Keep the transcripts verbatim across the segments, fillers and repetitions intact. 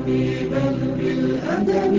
بل بالأدب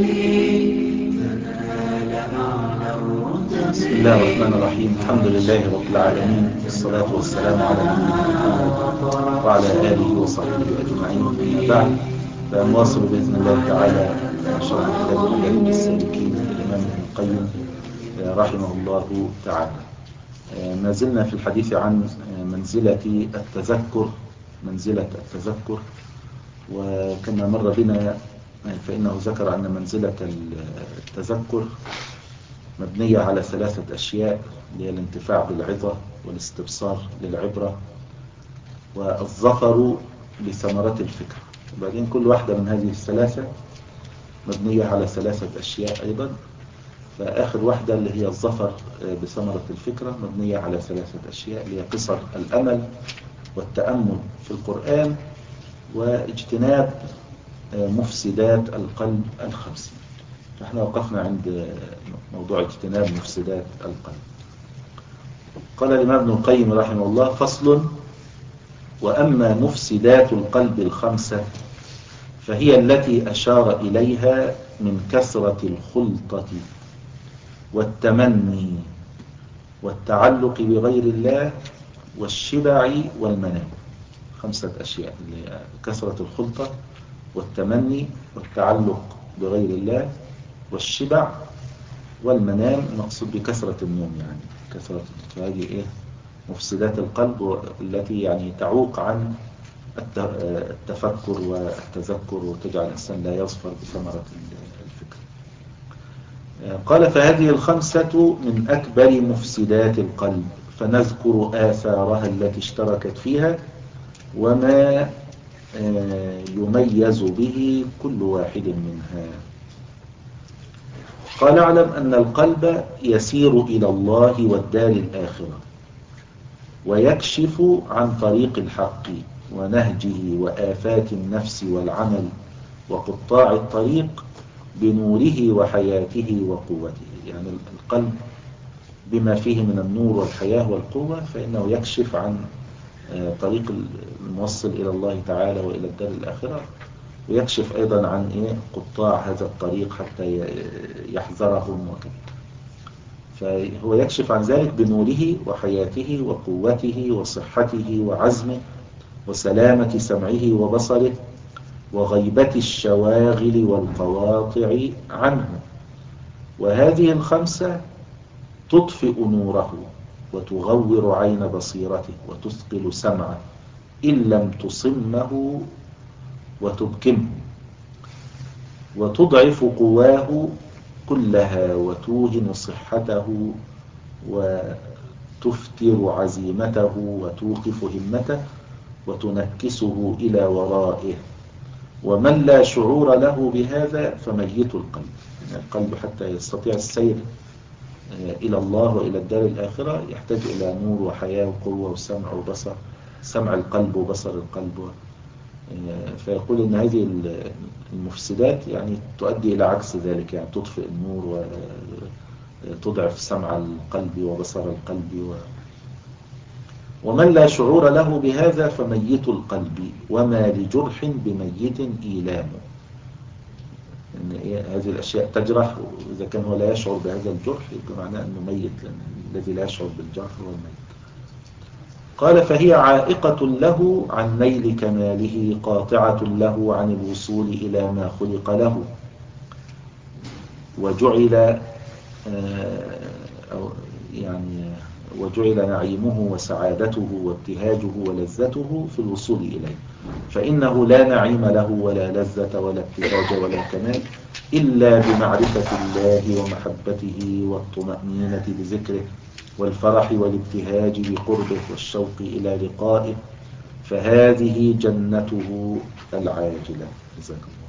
تنال أعلى الرتب. بسم الله الرحمن الرحيم. الحمد لله رب العالمين، والصلاة والسلام على نبينا محمد وعلى آله وصحبه أجمعين. أما بعد، فنواصل بإذن الله تعالى شرح كتاب مدارج السالكين للإمام ابن القيم رحمه الله تعالى. ما زلنا في الحديث عن منزلة التذكر منزلة التذكر وكما مر بنا فإنه ذكر أن منزلة التذكر مبنية على ثلاثة أشياء، اللي هي الانتفاع بالعظة والاستبصار للعبرة والظفر بثمرة الفكرة. وبعدين كل واحدة من هذه الثلاثة مبنية على ثلاثة أشياء أيضا، فآخر واحدة اللي هي الظفر بثمرة الفكرة مبنية على ثلاثة أشياء، اللي هي قصر الأمل والتأمل في القرآن واجتناب مفسدات القلب الخمس. فاحنا وقفنا عند موضوع اجتناب مفسدات القلب. قال الإمام ابن القيم رحمه الله: فصل: وأما مفسدات القلب الخمسة فهي التي أشار إليها من كثرة الخلطة والتمني والتعلق بغير الله والشبع والمنام. خمسة أشياء، اللي هي كثرة الخلطة والتمني والتعلق بغير الله والشبع والمنام. مقصود بكثرة النوم، يعني كثرة هذه إيه؟ مفسدات القلب التي يعني تعوق عن التفكر والتذكر وتجعل الإنسان لا يظفر بثمرة الفكر. قال: فهذه الخمسة من أكبر مفسدات القلب، فنذكر آثارها التي اشتركت فيها وما يميز به كل واحد منها. قال: اعلم أن القلب يسير إلى الله والدار الآخرة، ويكشف عن طريق الحق ونهجه وآفات النفس والعمل وقطاع الطريق بنوره وحياته وقوته. يعني القلب بما فيه من النور والحياة والقوة فإنه يكشف عن طريق الموصل إلى الله تعالى وإلى الدار الآخرة، ويكشف أيضا عن إيه قطاع هذا الطريق حتى يحذرهم وكذا. فهو يكشف عن ذلك بنوره وحياته وقوته وصحته وعزمه وسلامة سمعه وبصره وغيبة الشواغل والقواطع عنه. وهذه الخمسة تطفئ نوره وتغور عين بصيرته وتثقل سمعه إن لم تصمه وتبكمه، وتضعف قواه كلها وتوهن صحته وتفتر عزيمته وتوقف همته وتنكسه إلى ورائه. ومن لا شعور له بهذا فميت القلب. يعني القلب حتى يستطيع السير إلى الله وإلى الدار الآخرة يحتاج إلى نور وحياة وقوة وسمع وبصر، سمع القلب وبصر القلب. فيقول إن هذه المفسدات يعني تؤدي إلى عكس ذلك، يعني تطفئ النور وتضعف سمع القلب وبصر القلب. و... ومن لا شعور له بهذا فميت القلب، وما لجرح بميت إيلام. إن هذه الأشياء تجرح، وإذا كان هو لا يشعر بهذا الجرح يبقى معناه أنه ميت، لأن الذي لا يشعر بالجرح هو الميت. قال: فهي عائقة له عن نيل كماله، قاطعة له عن الوصول إلى ما خلق له، وجعل أو يعني وجعل نعيمه وسعادته وابتهاجه ولذته في الوصول إليه، فإنه لا نعيم له ولا لذة ولا ابتهاج ولا كمال إلا بمعرفة الله ومحبته والطمأنينة بذكره والفرح والابتهاج بقربه والشوق إلى لقائه، فهذه جنته العاجلة. جزاك الله.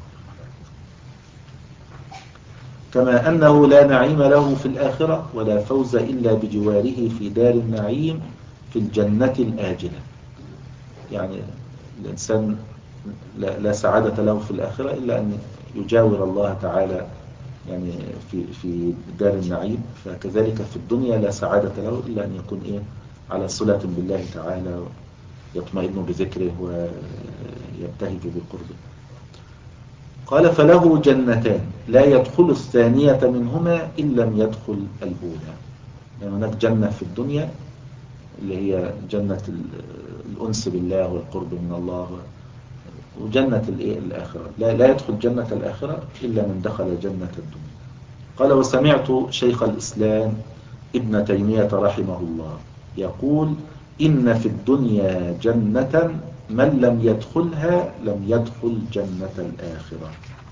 كما أنه لا نعيم له في الآخرة ولا فوز إلا بجواره في دار النعيم في الجنة الآجلة. يعني الإنسان لا سعادة له في الآخرة إلا أن يجاور الله تعالى يعني في في دار النعيم، فكذلك في الدنيا لا سعادة له إلا أن يكون إيه على صلة بالله تعالى، يطمئن بذكره ويبتهج بقربه. قال فله جنتان لا يدخل الثانية منهما إن لم يدخل الأولى. يعني هناك جنة في الدنيا اللي هي جنة الأنس بالله والقرب من الله، وجنة الآخرة لا, لا يدخل جنة الآخرة إلا من دخل جنة الدنيا. قال وسمعت شيخ الإسلام ابن تيمية رحمه الله يقول إن في الدنيا جنة من لم يدخلها لم يدخل جنة الآخرة.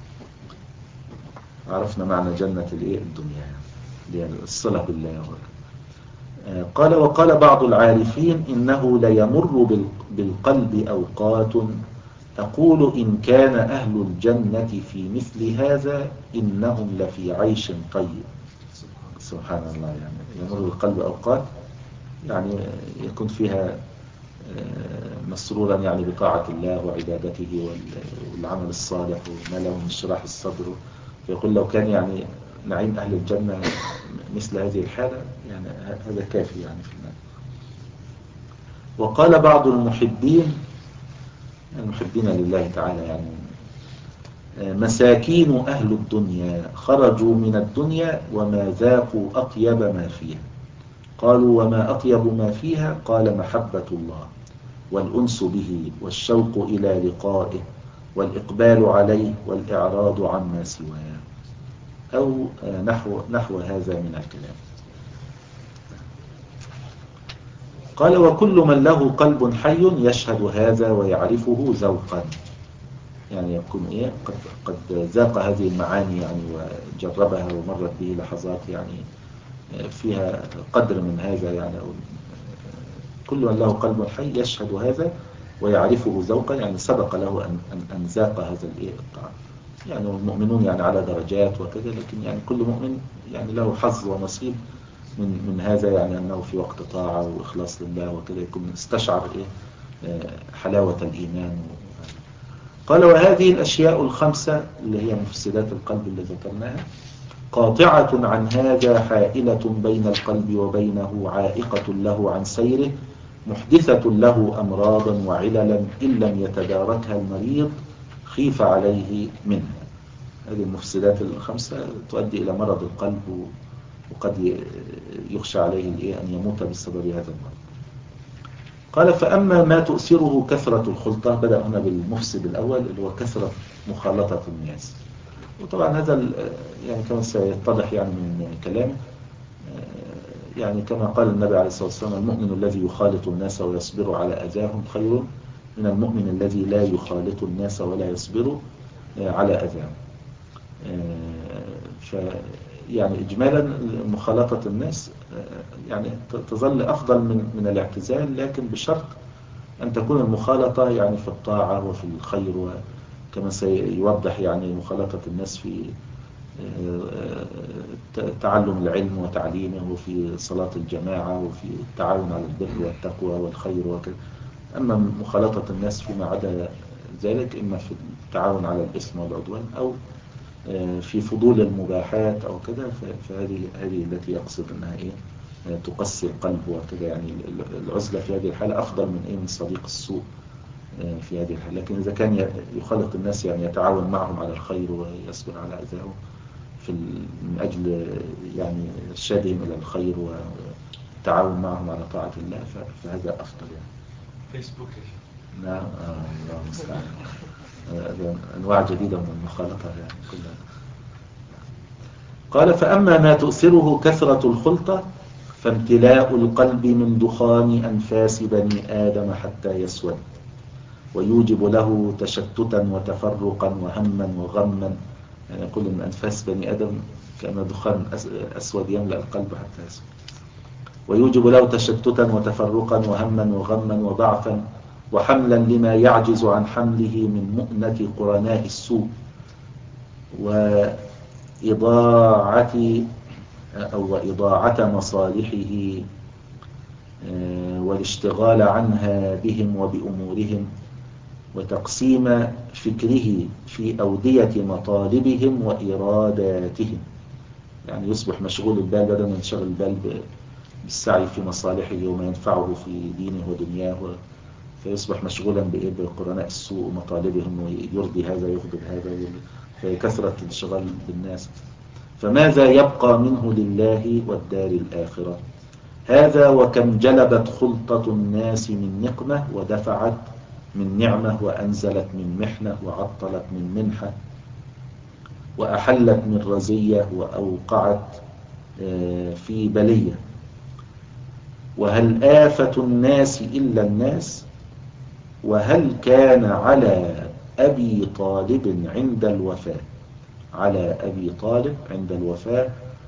عرفنا معنى جنة الدنيا يعني الصلة بالله. قال وقال بعض العارفين إنه ليمر بالقلب أوقات أقول إن كان أهل الجنة في مثل هذا إنهم لفي عيش طيب. سبحان الله. يعني يمر بالقلب أوقات يعني يكون فيها مسرورا يعني بطاعة الله وعبادته والعمل الصالح وما له من شرح الصدر. فيقول لو كان يعني نعيم أهل الجنة مثل هذه الحالة يعني هذا كافي يعني في المال. وقال بعض المحبين المحبين لله تعالى يعني مساكين أهل الدنيا خرجوا من الدنيا وما ذاقوا أطيب ما فيها. قالوا وما أطيب ما فيها؟ قال محبة الله والأنس به والشوق إلى لقائه والإقبال عليه والإعراض عما سواه، أو نحو, نحو هذا من الكلام. قال وكل من له قلب حي يشهد هذا ويعرفه ذوقا. يعني يكون إيه قد, قد ذاق هذه المعاني يعني وجربها ومرت به لحظات يعني فيها قدر من هذا يعني. كل من له قلب حي يشهد هذا ويعرفه ذوقا يعني سبق له أن, أن, أن ذاق هذا الطعام. يعني المؤمنون يعني على درجات وكذا، لكن يعني كل مؤمن يعني له حظ ونصيب من من هذا يعني أنه في وقت طاعة وإخلاص لله وكذا يكون استشعر إيه حلاوة الإيمان. قال وهذه الأشياء الخمسة اللي هي مفسدات القلب اللي ذكرناها قاطعة عن هذا حائلة بين القلب وبينه عائقة له عن سيره محدثة له أمراضا وعللا إن لم يتداركها المريض خيف عليه منها. هذه المفسدات الخمسة تؤدي إلى مرض القلب وقد يخشى عليه أن يموت بسبب هذا المرض. قال فأما ما تؤثره كثرة الخلطة، بدأ هنا بالمفسد الأول اللي هو كثرة مخالطة الناس. وطبعا هذا يعني كما سيتضح يعني من كلامه يعني كما قال النبي عليه الصلاة والسلام المؤمن الذي يخالط الناس ويصبر على أذاهم خير من المؤمن الذي لا يخالط الناس ولا يصبر على أذاهم. ف يعني إجمالا مخالطة الناس يعني تظل أفضل من من الاعتزال، لكن بشرط أن تكون المخالطة يعني في الطاعة وفي الخير، وكما سيوضح يعني مخالطة الناس في تعلم العلم وتعليمه وفي صلاة الجماعة وفي التعاون على البر والتقوى والخير وكذا. أما مخالطة الناس فيما عدا ذلك إما في التعاون على الإثم والعدوان أو في فضول المباحات أو كذا، فهذه هذه التي يقصد أنها إيه تقسي القلب وكذا. يعني العزلة في هذه الحالة أفضل من إيه من صديق السوء في هذه الحالة. لكن إذا كان يخالط الناس يعني يتعاون معهم على الخير ويصبر على أذاهم في من أجل يعني إرشادهم إلى الخير والتعاون معهم على طاعة الله فهذا أفضل يعني. فيسبوك. نعم الله المستعان. أنواع جديدة من المخالطة يعني كلها. قال فأما ما تؤثره كثرة الخلطة فامتلاء القلب من دخان أنفاس بني آدم حتى يسود ويوجب له تشتتا وتفرقا وهما وغما. يعني يقول من أنفاس بني آدم كأن دخان أسود يملأ القلب حتى يسود، ويوجب له تشتتا وتفرقا وهما وغما وضعفا وحملا لما يعجز عن حمله من مؤنة قرناء السوء وإضاعة أو إضاعة مصالحه والاشتغال عنها بهم وبأمورهم وتقسيم فكره في أودية مطالبهم وإراداتهم. يعني يصبح مشغول البال بدل من شغل البال بالسعي في مصالحه وما ينفعه في دينه ودنياه، فيصبح مشغولا بقرناء السوء ومطالبهم ويرضي هذا ويغضب هذا كثرة الانشغال بالناس. فماذا يبقى منه لله والدار الآخرة؟ هذا وكم جلبت خلطة الناس من نقمة ودفعت من نعمة وأنزلت من محنة وعطلت من منحة وأحلت من رزية وأوقعت في بلية. وهل آفة الناس إلا الناس؟ وهل كان على أبي طالب عند الوفاة على أبي طالب عند الوفاة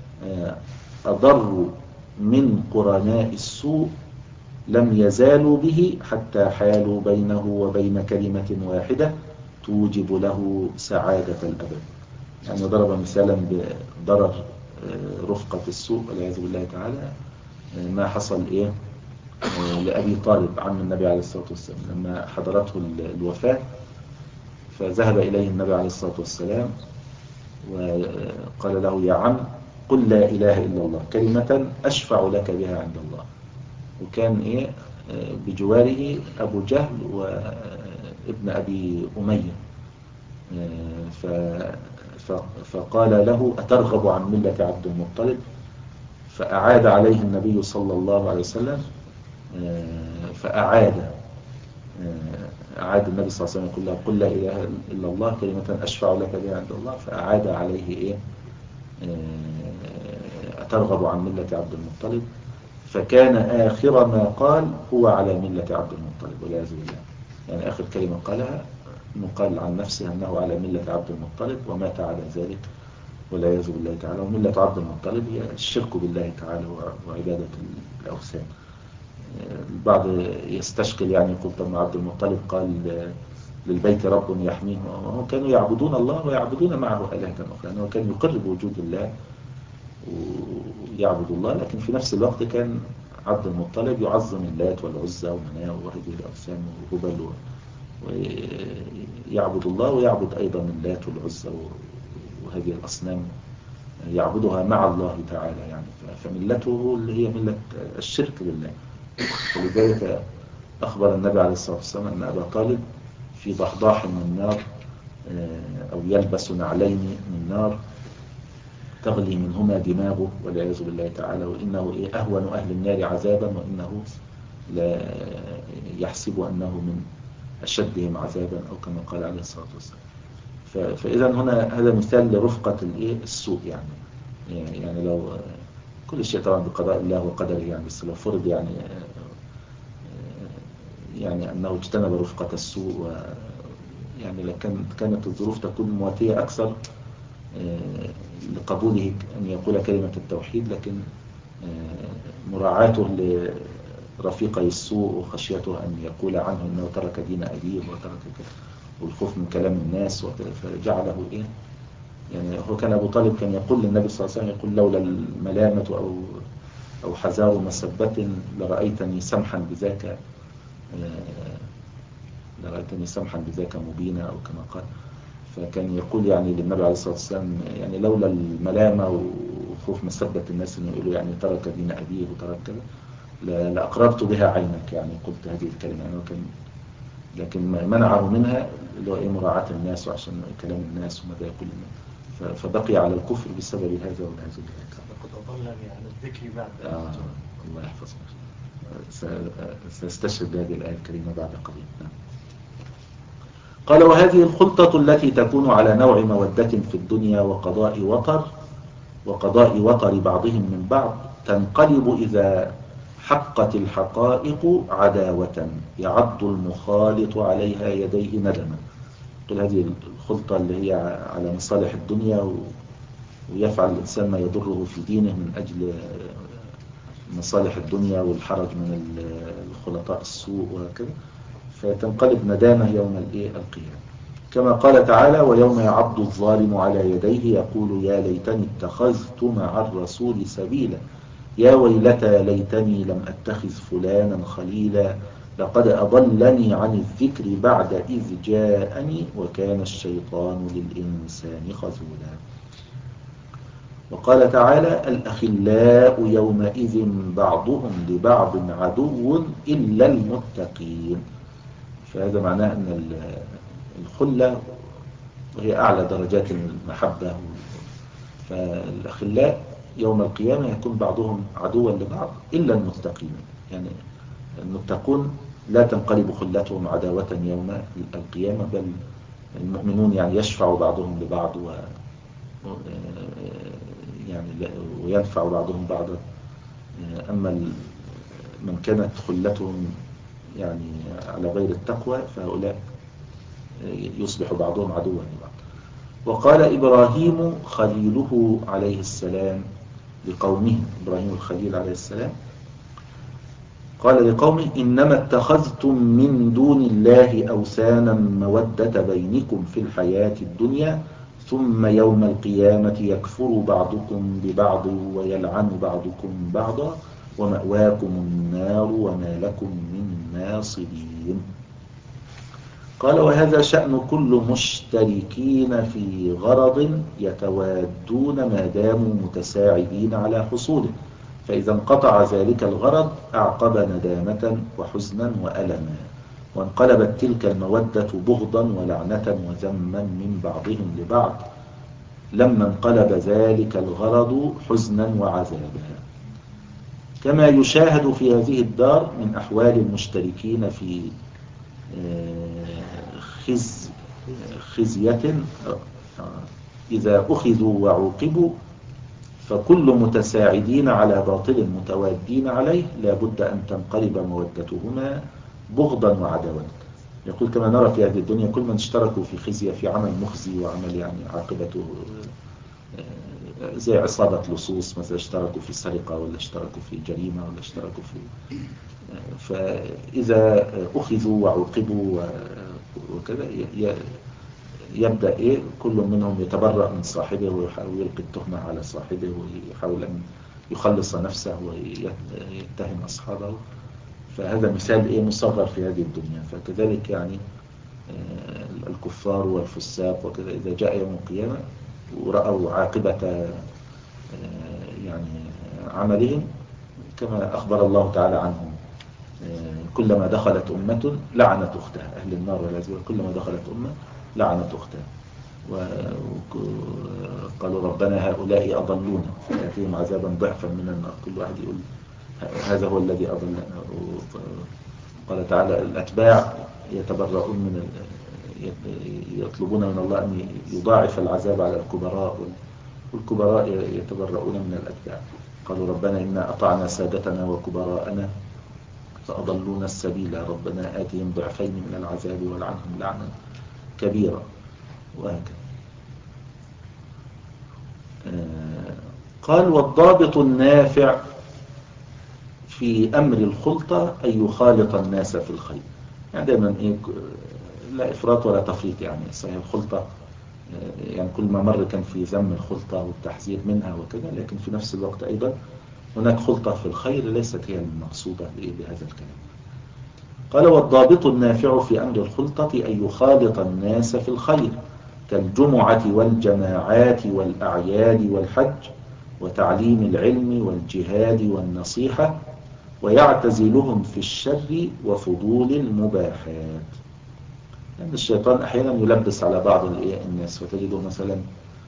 أضر من قرناء السوء لم يزالوا به حتى حالوا بينه وبين كلمة واحدة توجب له سعادة الأبد. يعني ضرب مثالا بضرر رفقة السوء والعياذ بالله تعالى، ما حصل إيه لأبي طالب عم النبي عليه الصلاة والسلام لما حضرته الوفاة، فذهب إليه النبي عليه الصلاة والسلام وقال له: يا عم، قل لا إله إلا الله، كلمة أشفع لك بها عند الله. وكان إيه بجواره أبو جهل وابن أبي أمية، فقال له: أترغب عن ملة عبد المطلب؟ فأعاد عليه النبي صلى الله عليه وسلم، فأعاد أعاد النبي صلى الله عليه وسلم يقول له: قل لا إله إلا الله، كلمة أشفع لك بها عند الله. فأعاد عليه إيه أترغب عن ملة عبد المطلب؟ فكان آخر ما قال هو على ملة عبد المطلب والعياذ بالله. يعني آخر كلمة قالها أنه قال عن نفسه أنه على ملة عبد المطلب ومات على ذلك والعياذ بالله تعالى. وملة عبد المطلب هي الشرك بالله تعالى وعبادة الأوثان. البعض يستشكل يعني يقول: طب عبد المطلب قال للبيت رب يحميه، وهم كانوا يعبدون الله ويعبدون معه آلهة أخرى، يعني هو كان يقر بوجود الله ويعبد الله، لكن في نفس الوقت كان عبد المطلب يعظم اللات والعزى ومناة وهذه الأوثان وهبل، ويعبد الله ويعبد أيضا اللات والعزى وهذه الأصنام يعبدها مع الله تعالى. يعني فملته اللي هي ملة الشرك بالله. ولذلك أخبر النبي عليه الصلاة والسلام أن أبا طالب في ضحضاح من النار، أو يلبس نعلين من نار تغلي منهما دماغه والعياذ بالله تعالى، وإنه إيه أهون أهل النار عذابا، وإنه لا يحسب أنه من أشدهم عذابا، أو كما قال عليه الصلاة والسلام. فإذا هنا هذا مثال لرفقة الإيه السوء. يعني يعني لو كل شيء طبعا بقضاء الله وقدره، يعني بس لو فرض يعني يعني أنه اجتنب رفقة السوء، يعني لكن كانت الظروف تكون مواتية أكثر لقبوله أن يقول كلمة التوحيد، لكن مراعاته لرفيقي السوء وخشيته أن يقول عنه أنه ترك دين أبيه وترك والخوف من كلام الناس، فجعله إيه يعني. هو كان أبو طالب كان يقول للنبي صلى الله عليه وسلم، يقول: لولا الملامة أو أو حذار مسبة لرأيتني سمحا بذاك لرأيتني سمحا بذاك مبينا، أو كما قال. فكان يقول يعني للنبي عليه الصلاة والسلام، يعني لولا الملامة وخوف مسبة الناس أن يقولوا يعني ترك دين أبيه وترك كذا لأقررت بها عينك، يعني قلت هذه الكلمة يعني. وكان لكن منعه منها اللي هو إيه مراعاة الناس وعشان كلام الناس وماذا يقول الناس، فبقي على الكفر بسبب هذا والعياذ بالله. لقد أضلني عن الذكر بعد آه الله يحفظك. سأستشهد بهذه الآية الكريمة بعد قليل. قال: وهذه الخلطة التي تكون على نوع مودة في الدنيا وقضاء وطر وقضاء وطر بعضهم من بعض تنقلب إذا حقت الحقائق عداوة يعض المخالط عليها يديه ندما. قل هذه الخلطة اللي هي على مصالح الدنيا، ويفعل الإنسان ما يضره في دينه من أجل مصالح الدنيا والحرج من الخلطاء السوء وهكذا، فتنقلب ندامة يوم القيامة. كما قال تعالى: ويوم يعض الظالم على يديه يقول يا ليتني اتخذت مع الرسول سبيلا يا ويلتى ليتني لم أتخذ فلانا خليلا لقد أضلني عن الذكر بعد إذ جاءني وكان الشيطان للإنسان خذولا. وقال تعالى: الأخلاء يومئذ بعضهم لبعض عدو إلا المتقين. فهذا معناه أن الخلة وهي أعلى درجات المحبة. فالأخلاء يوم القيامة يكون بعضهم عدوا لبعض إلا المتقين. يعني المتقون لا تنقلب خلتهم عداوة يوم القيامة، بل المؤمنون يعني يشفع بعضهم لبعض و يعني وينفع بعضهم بعضا. أما من كانت خلتهم يعني على غير التقوى فهؤلاء يصبح بعضهم عدوا لبعض. وقال إبراهيم خليله عليه السلام لقومه، إبراهيم الخليل عليه السلام قال لقومه: إنما اتخذتم من دون الله أوثانا مودة بينكم في الحياة الدنيا ثم يوم القيامة يكفر بعضكم ببعض ويلعن بعضكم بعضا ومأواكم النار وما لكم من ناصرين. قال: وهذا شأن كل مشتركين في غرض يتوادون ما داموا متساعدين على حصوله، فإذا انقطع ذلك الغرض أعقب ندامة وحزنا وألما، وانقلبت تلك المودة بغضا ولعنة وذما من بعضهم لبعض لما انقلب ذلك الغرض حزنا وعذابا، كما يشاهد في هذه الدار من أحوال المشتركين في خز خزية إذا أخذوا وعوقبوا، فكل متساعدين على باطل متوادين عليه لا بد أن تنقلب مودتهما بغضا وعداوة. يقول: كما نرى في هذه الدنيا كل من اشتركوا في خزية، في عمل مخزي وعمل يعني عاقبته زي عصابة لصوص مثلا، اشتركوا في سرقة ولا اشتركوا في جريمة ولا اشتركوا في، فإذا أخذوا وعوقبوا وكذا يبدأ إيه كل منهم يتبرأ من صاحبه ويحاول يلقي التهمة على صاحبه ويحاول أن يخلص نفسه ويتهم أصحابه. فهذا مثال إيه مصغر في هذه الدنيا. فكذلك يعني الكفار والفساق وكذا إذا جاء يوم القيامة ورأوا عاقبة يعني عملهم كما أخبر الله تعالى عنهم: كلما دخلت أمة لعنت أختها، أهل النار والعياذ، كلما دخلت أمة لعنت أختها، وقالوا ربنا هؤلاء أضلونا فيأتيهم عذابا ضعفا من النار، كل واحد يقول هذا هو الذي أضلنا. قال تعالى: الأتباع يتبرؤون من يطلبون من الله أن يضاعف العذاب على الكبراء، والكبراء يتبرؤون من الأتباع. قالوا ربنا إنا أطعنا سادتنا وكبراءنا فأضلونا السبيل، ربنا آتهم ضعفين من العذاب والعنهم لعنا كبيرا، وهكذا. قال: والضابط النافع في أمر الخلطة أن يخالط الناس في الخير. يعني دائما إيه لا إفراط ولا تفريط. يعني صحيح الخلطة يعني كل ما مر كان في ذم الخلطة والتحذير منها وكذا، لكن في نفس الوقت أيضا هناك خلطة في الخير ليست هي المقصودة بهذا الكلام. قال: والضابط النافع في أمر الخلطة أن يخالط الناس في الخير كالجمعة والجماعات والأعياد والحج وتعليم العلم والجهاد والنصيحة، ويعتزلهم في الشر وفضول المباحات. يعني الشيطان أحيانا يلبس على بعض الناس، فتجده مثلا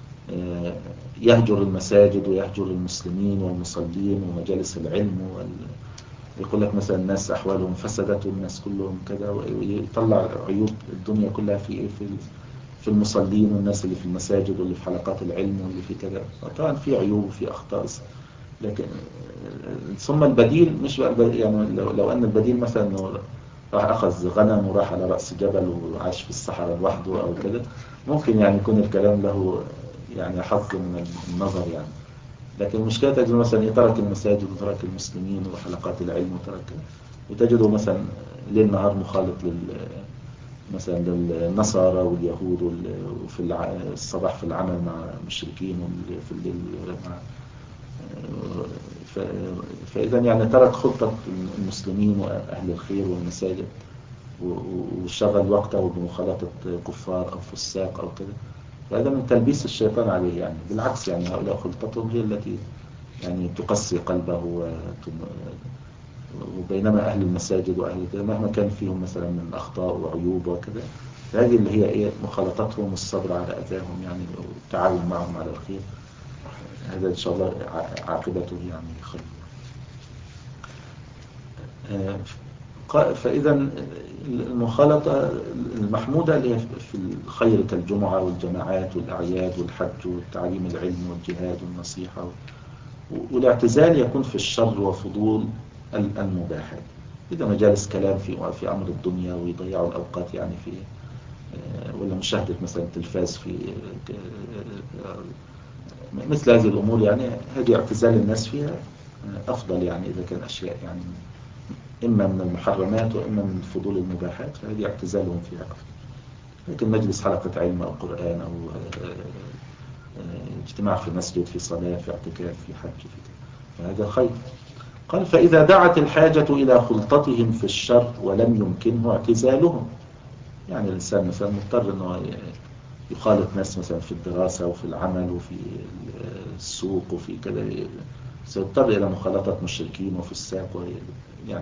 يهجر المساجد ويهجر المسلمين والمصلين ومجالس العلم وال... يقول لك مثلا الناس أحوالهم فسدت والناس كلهم كذا، ويطلع عيوب الدنيا كلها في إيه في في المصلين والناس اللي في المساجد واللي في حلقات العلم واللي في كذا. طبعا في عيوب وفي أخطاء، لكن ثم البديل مش بقى يعني لو, لو أن البديل مثلا إنه راح أخذ غنم وراح على رأس جبل وعاش في الصحراء لوحده أو كذا، ممكن يعني يكون الكلام له يعني حظ من النظر يعني. لكن المشكلة تجد مثلا يترك المساجد وترك المسلمين وحلقات العلم وترك، وتجده مثلا ليل نهار مخالط لل مثلا للنصارى واليهود، وفي الصباح في العمل مع المشركين وفي الليل مع. فإذا يعني ترك خطة المسلمين وأهل الخير والمساجد وشغل وقته بمخالطة كفار أو فساق أو كذا. فهذا من تلبيس الشيطان عليه. يعني بالعكس يعني هؤلاء خلطتهم هي التي يعني تقسي قلبه، وبينما أهل المساجد وأهل مهما كان فيهم مثلا من أخطاء وعيوب وكذا، هذه اللي هي إيه مخالطتهم والصبر على أذاهم يعني والتعاون معهم على الخير. هذا إن شاء الله عاقبته يعني خير. فإذا المخالطة المحمودة اللي هي في الخير كالجمعة والجماعات والأعياد والحج والتعليم العلم والجهاد والنصيحة، والاعتزال يكون في الشر وفضول المباحات. إذا مجالس كلام في في أمر الدنيا ويضيعوا الأوقات يعني في ولا مشاهدة مثلا تلفاز في مثل هذه الأمور، يعني هذه اعتزال الناس فيها أفضل، يعني إذا كان أشياء يعني إما من المحرمات وإما من فضول المباحات فهذه اعتزالهم فيها أفضل. لكن مجلس حلقة علم أو قرآن أو اجتماع في مسجد في صلاة في اعتكاف في حج في فهذا خير. قال فإذا دعت الحاجة إلى خلطتهم في الشر ولم يمكنه اعتزالهم، يعني الإنسان مثلا مضطر أنه يخالط ناس مثلا في الدراسة وفي العمل وفي السوق وفي كذا، سيضطر إلى مخالطة مشركين وفي الساق يعني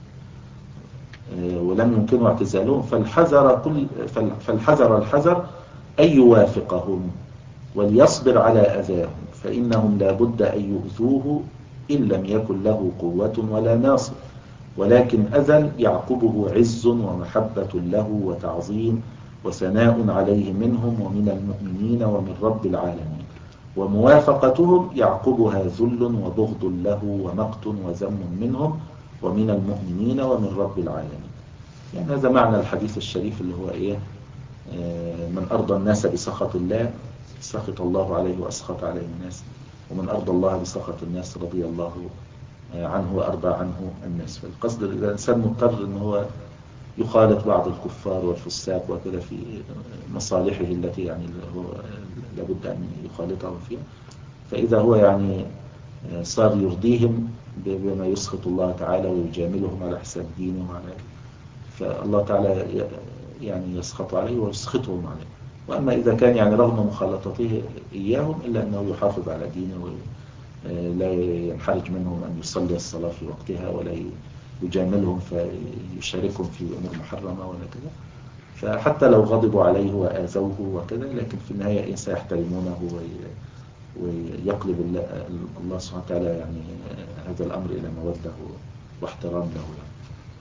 ولم يمكنه اعتزالهم، فالحذر كل فالحذر الحذر أن يوافقهم وليصبر على أذاهم، فإنهم لا بد أن يؤذوه إن لم يكن له قوة ولا ناصر، ولكن أذى يعقبه عز ومحبة له وتعظيم وثناء عليه منهم ومن المؤمنين ومن رب العالمين، وموافقتهم يعقبها ذل وبغض له ومقت وذم منهم ومن المؤمنين ومن رب العالمين. يعني هذا معنى الحديث الشريف اللي هو إيه من أرضى الناس بسخط الله سخط الله عليه وأسخط عليه الناس، ومن أرضى الله بسخط الناس رضي الله عنه وأرضى عنه الناس. فالقصد إذا الإنسان مضطر أنه هو يخالط بعض الكفار والفساق وكذا في مصالحه التي يعني هو لابد أن يخالطهم فيها، فإذا هو يعني صار يرضيهم بما يسخط الله تعالى ويجاملهم على حساب دينه وعلى فالله تعالى يعني يسخط عليه ويسخطهم عليه. وأما إذا كان يعني رغم مخالطته إياهم إلا أنه يحافظ على دينه لا ينحرج منهم أن يصلي الصلاة في وقتها ولا يجاملهم فيشاركهم في أمور محرمة ولا كذا، فحتى لو غضبوا عليه وآذوه وكذا لكن في النهاية سيحترمونه ويقلب الله سبحانه وتعالى يعني هذا الأمر إلى مودة واحترام له يعني.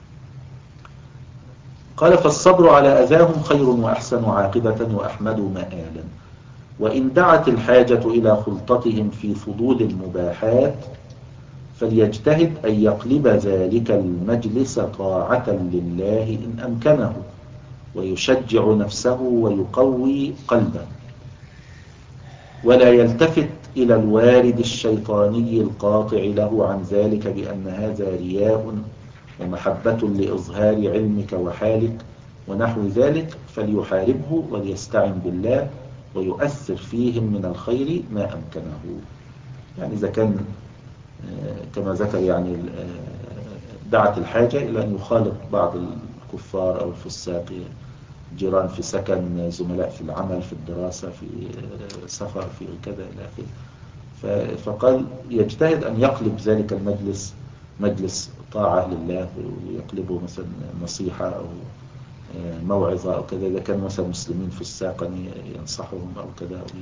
قال فالصبر على أذاهم خير وأحسن عاقبة وأحمد مآلا، وإن دعت الحاجة إلى خلطتهم في فضول المباحات فليجتهد أن يقلب ذلك المجلس طاعة لله إن أمكنه، ويشجع نفسه ويقوي قلبه، ولا يلتفت إلى الوارد الشيطاني القاطع له عن ذلك بأن هذا رياء ومحبة لإظهار علمك وحالك ونحو ذلك، فليحاربه وليستعن بالله ويؤثر فيهم من الخير ما أمكنه. يعني إذا كان كما ذكر يعني دعت الحاجة إلى أن يخالط بعض الكفار أو الفساق جيران في سكن زملاء في العمل في الدراسة في سفر في كذا إلى آخره، فقال يجتهد أن يقلب ذلك المجلس مجلس طاعة لله ويقلبه مثلا نصيحة أو موعظة أو كذا، إذا كان مثلا مسلمين في الساقة ينصحهم أو كذا أو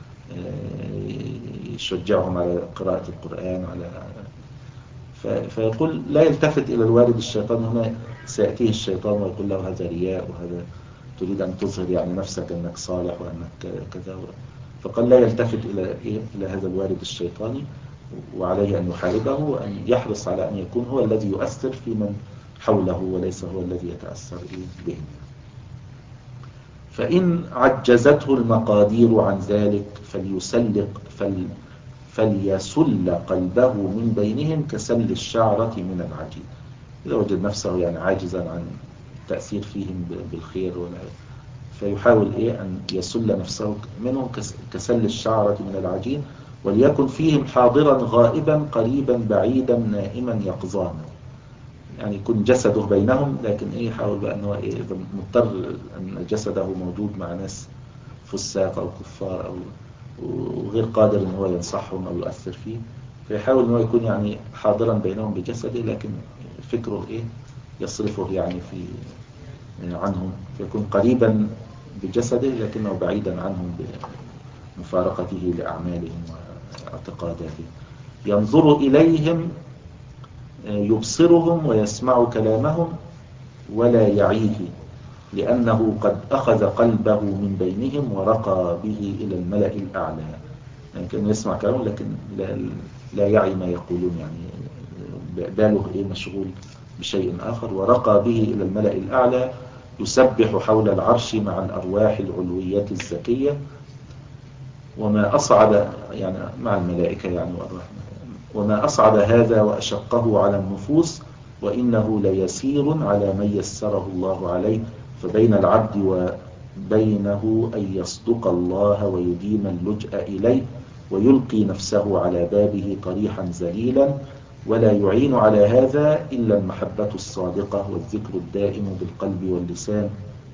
يشجعهم على قراءة القرآن على فيقول لا يلتفت إلى الوارد الشيطان. هنا سيأتيه الشيطان ويقول له هذا رياء وهذا تريد أن تظهر يعني نفسك أنك صالح وأنك كذا، فقال لا يلتفت إلى إيه إلى هذا الوارد الشيطاني، وعليه أن يحاربه وأن يحرص على أن يكون هو الذي يؤثر في من حوله وليس هو الذي يتأثر به. فإن عجزته المقادير عن ذلك فليسلق فل فليسل قلبه من بينهم كسل الشعرة من العجين. إذا وجد نفسه يعني عاجزا عن التأثير فيهم بالخير ولا فيحاول إيه أن يسل نفسه منهم كسل الشعرة من العجين، وليكن فيهم حاضرا غائبا قريبا بعيدا نائما يقظانا، يعني يكون جسده بينهم لكن إيه يحاول بأنه إيه إذا مضطر أن جسده موجود مع ناس فساق أو كفار أو وغير قادر أن هو ينصحهم أو يؤثر فيه، فيحاول أنه يكون يعني حاضرا بينهم بجسده لكن فكره إيه يصرفه يعني في عنهم، فيكون قريبا بجسده لكنه بعيدا عنهم بمفارقته لأعمالهم واعتقاداتهم. ينظر إليهم يبصرهم ويسمع كلامهم ولا يعيه، لأنه قد أخذ قلبه من بينهم ورقى به إلى الملأ الأعلى. يعني كأنه يسمع كلامه لكن لا, لا يعي ما يقولون، يعني باله إيه مشغول بشيء آخر. ورقى به إلى الملأ الأعلى يسبح حول العرش مع الأرواح العلوية الزكية. وما أصعد يعني مع الملائكة يعني والرحمة، وما أصعد هذا وأشقه على النفوس، وإنه ليسير على من يسره الله عليه. فبين العبد وبينه أن يصدق الله ويديم اللجأ إليه ويلقي نفسه على بابه طريحا ذليلا، ولا يعين على هذا إلا المحبة الصادقة والذكر الدائم بالقلب واللسان،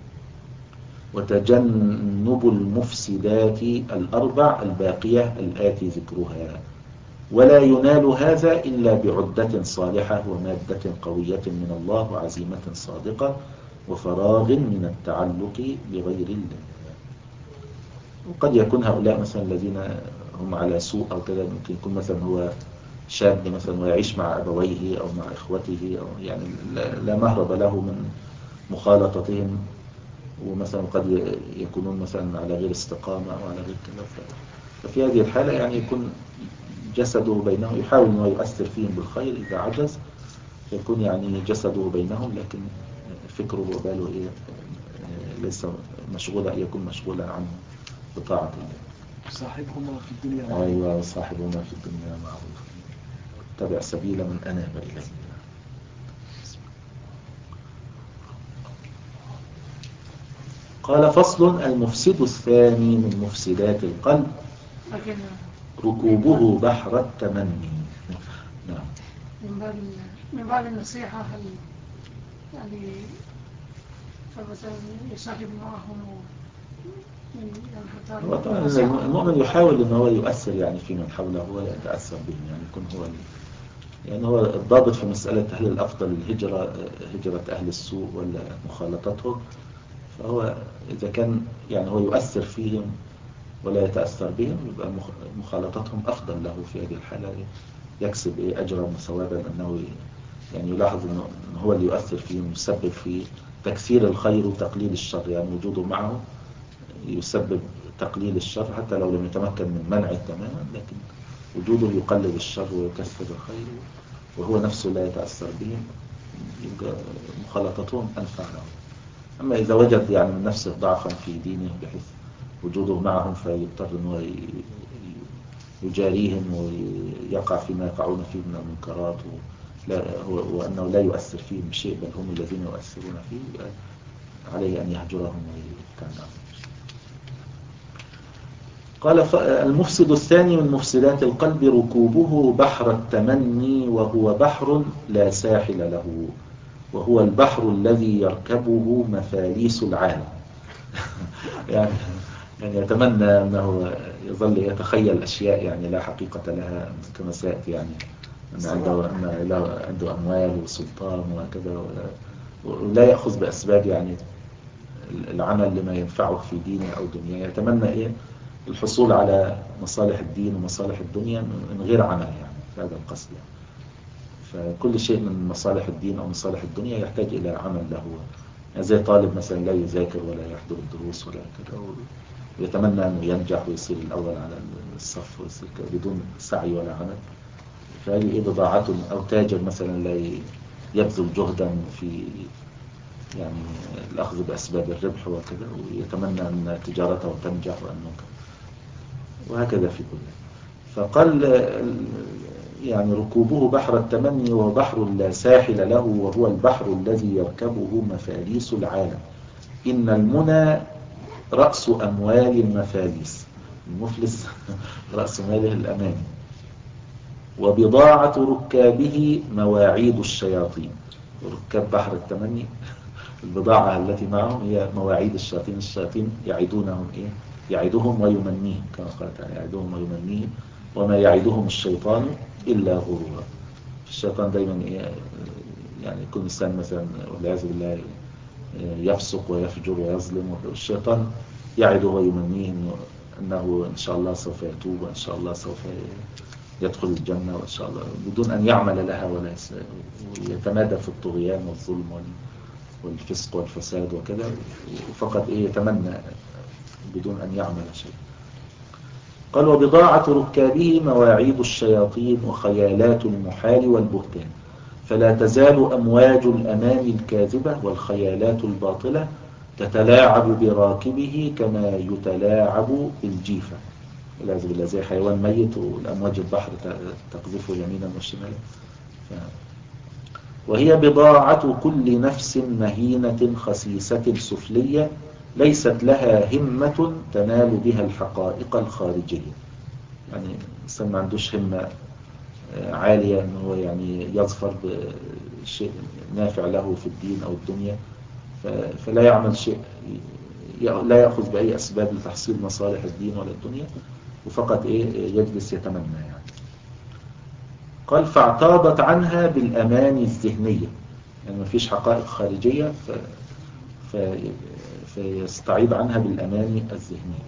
وتجنب المفسدات الأربع الباقية الآتي ذكرها. ولا ينال هذا إلا بعدة صالحة ومادة قوية من الله وعزيمة صادقة وفراغ من التعلق بغير الله. وقد يكون هؤلاء مثلا الذين هم على سوء أو كذا، ممكن يكون مثلا هو شاب مثلا ويعيش مع أبويه أو مع إخوته، أو يعني لا مهرب له من مخالطتهم، ومثلا قد يكونون مثلا على غير استقامة أو على غير كذا. ففي هذه الحالة يعني يكون جسده بينهم، يحاول أنه يؤثر فيهم بالخير إذا عجز، فيكون يعني جسده بينهم لكن فكره وباله إيه ليس مشغولا، يكون مشغولا عنه بطاعة الله. صاحبهما في الدنيا معروف. أيوة، صاحبهما في الدنيا معروف، اتبع سبيل من أناب إليه. قال فصل: المفسد الثاني من مفسدات القلب ركوبه بحر التمني. نعم. من باب من باب النصيحة، هل يعني فمثلا يصاحب معهم هو طبعا المؤمن يحاول ان هو يؤثر يعني في من حوله ولا يتأثر بهم، يعني يكون هو يعني هو الضابط في مسألة هل الأفضل الهجرة هجرة أهل السوء ولا مخالطتهم. فهو إذا كان يعني هو يؤثر فيهم ولا يتأثر بهم، يبقى مخالطتهم أفضل له في هذه الحالة، يكسب أجرا وثوابا، أنه يعني يلاحظ أنه هو اللي يؤثر فيهم، يسبب في تكثير الخير وتقليل الشر، يعني وجوده معه يسبب تقليل الشر حتى لو لم يتمكن من منعه تماما، لكن وجوده يقلل الشر ويكثر الخير وهو نفسه لا يتأثر بهم، يبقى مخالطتهم أنفع له. أما إذا وجد يعني من نفسه ضعفا في دينه بحيث وجوده معهم فيضطر أنه يجاريهم ويقع فيما يقعون فيه من المنكرات، وأنه لا يؤثر فيهم بشيء بل هم الذين يؤثرون فيه، عليه أن يهجرهم ويبتعدهم. قال: المفسد الثاني من مفسدات القلب ركوبه بحر التمني، وهو بحر لا ساحل له، وهو البحر الذي يركبه مفاليس العالم. يعني يعني يتمنى أنه يظل يتخيل أشياء يعني لا حقيقة لها، كما سيأتي يعني أن عنده, أن عنده أموال وسلطان وكذا، ولا يأخذ بأسباب يعني العمل لما ينفعه في دينه أو دنياه. يتمنى إيه؟ الحصول على مصالح الدين ومصالح الدنيا من غير عمل، يعني في هذا القصد يعني. فكل شيء من مصالح الدين أو مصالح الدنيا يحتاج إلى عمل له، يعني زي طالب مثلا لا يذاكر ولا يحضر الدروس ولا كذا، ويتمنى أنه ينجح ويصير الأول على الصف ويصير بدون سعي ولا عمل، فهذه إيه بضاعته. أو تاجر مثلا لا يبذل جهدا في يعني الأخذ بأسباب الربح وكذا، ويتمنى أن تجارته تنجح وأنه وهكذا في كل. فقال يعني ركوبه بحر التمني وهو بحر لا ساحل له، وهو البحر الذي يركبه مفاليس العالم. إن المنى رأس أموال المفاليس، المفلس رأس ماله الأماني. وبضاعة ركابه مواعيد الشياطين. ركاب بحر التمني البضاعة التي معهم هي مواعيد الشياطين. الشياطين يعيدونهم إيه؟ يعيدهم ويمنيهم، كما قال تعالى يعيدهم ويمنيهم وما يعيدهم الشيطان إلا غرورا. الشيطان دايما إيه؟ يعني يكون إنسان مثلا والعياذ بالله يفسق ويفجر ويظلم، والشيطان يعده ويمنيه إنه أنه إن شاء الله سوف يتوب وإن شاء الله سوف يدخل الجنة وإن شاء الله، بدون أن يعمل لها ولا يتمادى في الطغيان والظلم والفسق والفساد وكذا، فقط إيه يتمنى بدون أن يعمل شيء. قال وبضاعة ركابه مواعيد الشياطين وخيالات المحال والبهتان، فلا تزال أمواج الأمان الكاذبة والخيالات الباطلة تتلاعب براكبه كما يتلاعب بالجيفة، والعياذ بالله، زي حيوان ميت والأمواج البحر تقذفه يمينا وشمالا. وهي بضاعة كل نفس مهينة خسيسة سفلية ليست لها همة تنال بها الحقائق الخارجية. يعني الإنسان ما عندوش همة عالية أنه يعني يظفر بشيء نافع له في الدين أو الدنيا، فلا يعمل شيء، لا يأخذ بأي أسباب لتحصيل مصالح الدين ولا الدنيا، وفقط إيه يجلس يتمنى يعني. قال فاعتاضت عنها بالأماني الذهنية، يعني ما فيش حقائق خارجية ف... ف... فيستعيض عنها بالأماني الذهنية.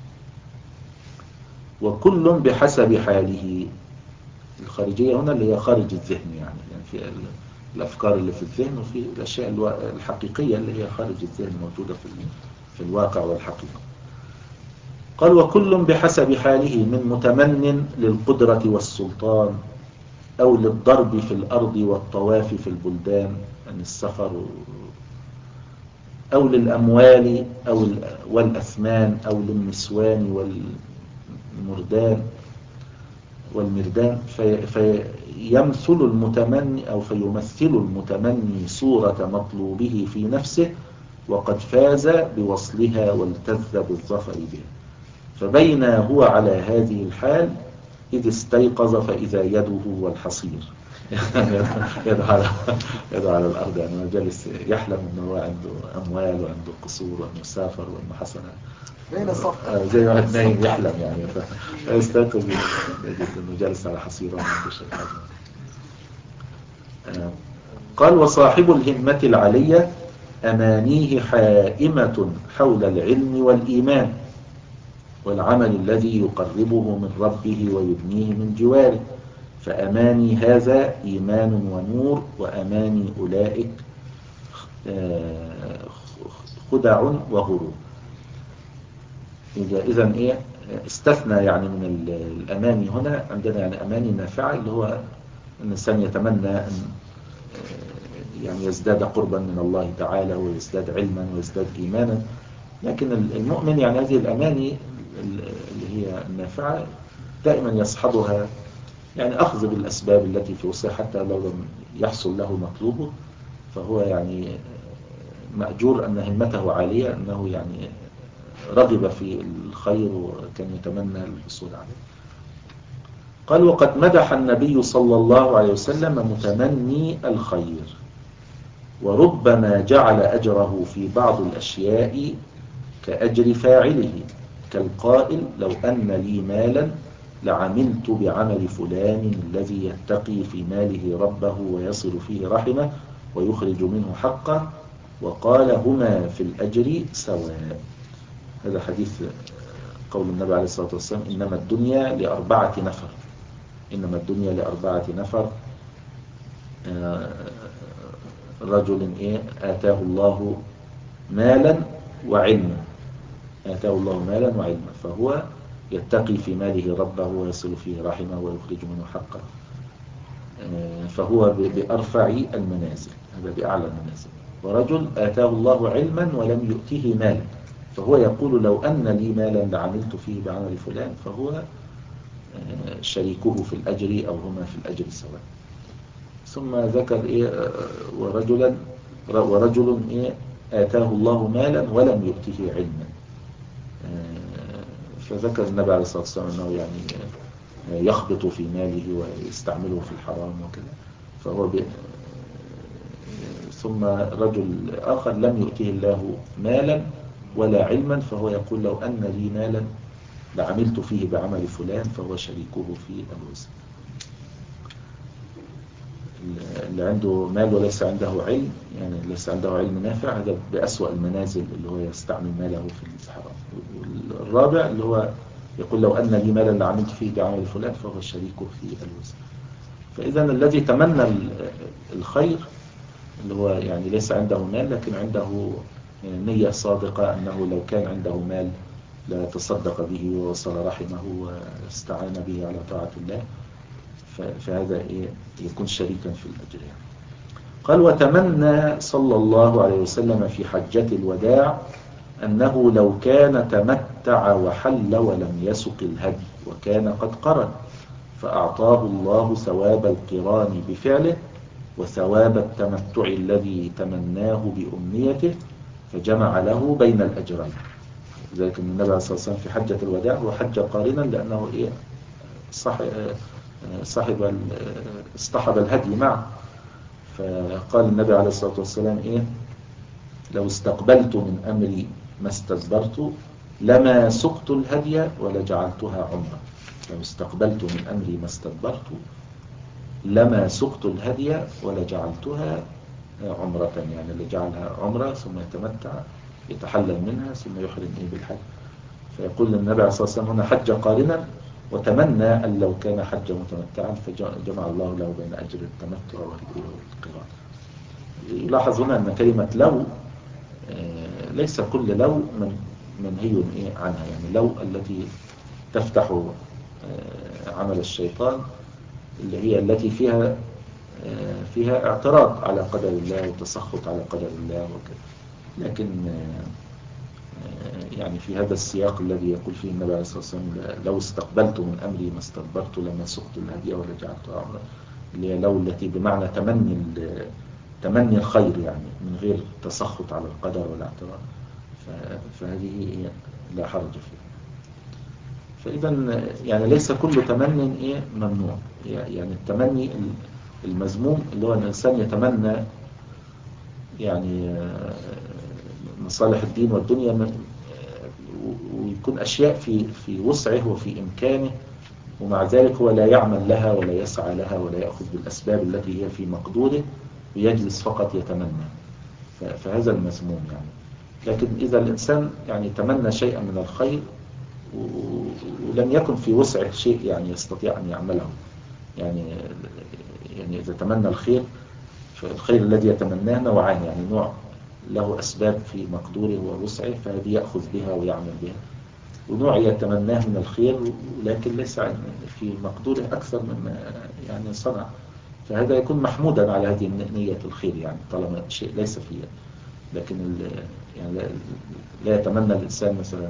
وكل بحسب حاله، الخارجية هنا اللي هي خارج الذهن، يعني, يعني في الأفكار اللي في الذهن، وفي الأشياء الحقيقية اللي هي خارج الذهن موجودة في, في الواقع والحقيقة. قال وكل بحسب حاله من متمن للقدرة والسلطان أو للضرب في الأرض والطواف في البلدان، يعني السفر، أو للأموال أو والأثمان أو للنسوان والمردان والمردان، في فيمثل المتمني أو فيمثل المتمني صورة مطلوبه في نفسه وقد فاز بوصلها والتذ بالظفر بها، فبين هو على هذه الحال إذ استيقظ فإذا يده والحصير يده على, يده على الأرض، يعني ما جالس يحلم أنه هو عنده أموال وعنده قصور وأنه سافر وأنه حسن، زي واحد نايم يحلم يعني، فيستيقظ يجد أنه جالس على حصير وما عنده شيء. قال وصاحب الهمة العلية أمانيه حائمة حول العلم والإيمان والعمل الذي يقربه من ربه ويبنيه من جواره، فأماني هذا إيمان ونور، وأماني أولئك خدع وغرور. إذن إيه استثنى يعني من الأماني هنا عندنا يعني أماني نافعة، اللي هو أن الإنسان يتمنى أن يعني يزداد قربا من الله تعالى ويزداد علما ويزداد إيمانا، لكن المؤمن يعني هذه الأماني اللي هي النافعة دائما يصحبها يعني أخذ بالأسباب التي في وسعه، حتى لو لم يحصل له مطلوبه فهو يعني مأجور أن همته عالية، أنه يعني رغب في الخير وكان يتمنى الحصول عليه. قال وقد مدح النبي صلى الله عليه وسلم متمني الخير، وربما جعل أجره في بعض الأشياء كأجر فاعله، كالقائل لو أن لي مالا لعملت بعمل فلان الذي يتقي في ماله ربه ويصل فيه رحمه ويخرج منه حقه، وقال هما في الأجر سواء. هذا حديث قول النبي عليه الصلاة والسلام إنما الدنيا لأربعة نفر، إنما الدنيا لأربعة نفر، رجل إيه آتاه الله مالا وعلما، آتاه الله مالا وعلما فهو يتقي في ماله ربه ويصل فيه رحمه ويخرج منه حقه، فهو بأرفع المنازل، هذا بأعلى المنازل. ورجل آتاه الله علما ولم يؤته مالا، فهو يقول لو أن لي مالا لعملت فيه بعمل فلان، فهو شريكه في الأجر أو هما في الأجر سواء. ثم ذكر إيه ورجلا ورجل إيه آتاه الله مالا ولم يؤته علما، فذكر النبي عليه الصلاة والسلام أنه يعني يخبط في ماله ويستعمله في الحرام وكذا، فهو ب... ثم رجل آخر لم يؤته الله مالا ولا علما، فهو يقول لو أن لي مالا لعملت فيه بعمل فلان، فهو شريكه في الوزن. اللي عنده مال وليس عنده علم، يعني ليس عنده علم نافع، هذا بأسوأ المنازل اللي هو يستعمل ماله في الحرام. والرابع اللي هو يقول لو أن لي مالا لعملت فيه بعمل فلان فهو شريكه في الوزن. فإذا الذي تمنى الخير اللي هو يعني ليس عنده مال لكن عنده نية صادقة أنه لو كان عنده مال لا تصدق به ووصل رحمه واستعان به على طاعة الله، فهذا يكون شريكا في الأجر. قال وتمنى صلى الله عليه وسلم في حجة الوداع أنه لو كان تمتع وحل ولم يسق الهدي وكان قد قرن فأعطاه الله ثواب القران بفعله وثواب التمتع الذي تمناه بأمنيته فجمع له بين الأجرين. ذلك النبي عليه الصلاة والسلام في حجة الوداع هو حج قارنا لأنه إيه صاحب اصطحب الهدي معه. فقال النبي عليه الصلاة والسلام إيه لو استقبلت من أمري ما استدبرت لما سقت الهدي ولجعلتها عمرة. لو استقبلت من أمري ما استدبرت لما سقت الهدي ولجعلتها عمرة، يعني اللي جعلها عمرة ثم يتمتع يتحلل منها ثم يحرم إيه بالحج. فيقول النبي عليه الصلاة والسلام هنا حج قارنا وتمنى أن لو كان حج متمتعا فجمع الله له بين أجر التمتع والقران. يلاحظ هنا أن كلمة لو ليس كل لو من منهي عنها، يعني لو التي تفتح عمل الشيطان اللي هي التي فيها فيها اعتراض على قدر الله وتسخط على قدر الله وكذا. لكن يعني في هذا السياق الذي يقول فيه النبي عليه الصلاة والسلام لو استقبلت من أمري ما استدبرت لما سقت الهدي ولا جعلتها عمرة، اللي هي لو التي بمعنى تمني تمني الخير يعني من غير تسخط على القدر ولا اعتراض، فهذه لا حرج فيها. فإذا يعني ليس كل تمني إيه ممنوع، يعني التمني المذموم اللي هو الإنسان يتمنى يعني مصالح الدين والدنيا ويكون أشياء في في وسعه وفي إمكانه ومع ذلك هو لا يعمل لها ولا يسعى لها ولا يأخذ بالأسباب التي هي في مقدوره ويجلس فقط يتمنى، فهذا المذموم يعني. لكن إذا الإنسان يعني تمنى شيئا من الخير ولم يكن في وسعه شيء يعني يستطيع أن يعمله، يعني يعني إذا تمنى الخير فالخير الذي يتمناه نوعان، يعني نوع له أسباب في مقدوره ووسعه فهذه يأخذ بها ويعمل بها، ونوع يتمناه من الخير ولكن ليس في مقدوره أكثر مما يعني صنع، فهذا يكون محمودا على هذه نية الخير يعني طالما شيء ليس فيه. لكن يعني لا يتمنى الإنسان مثلا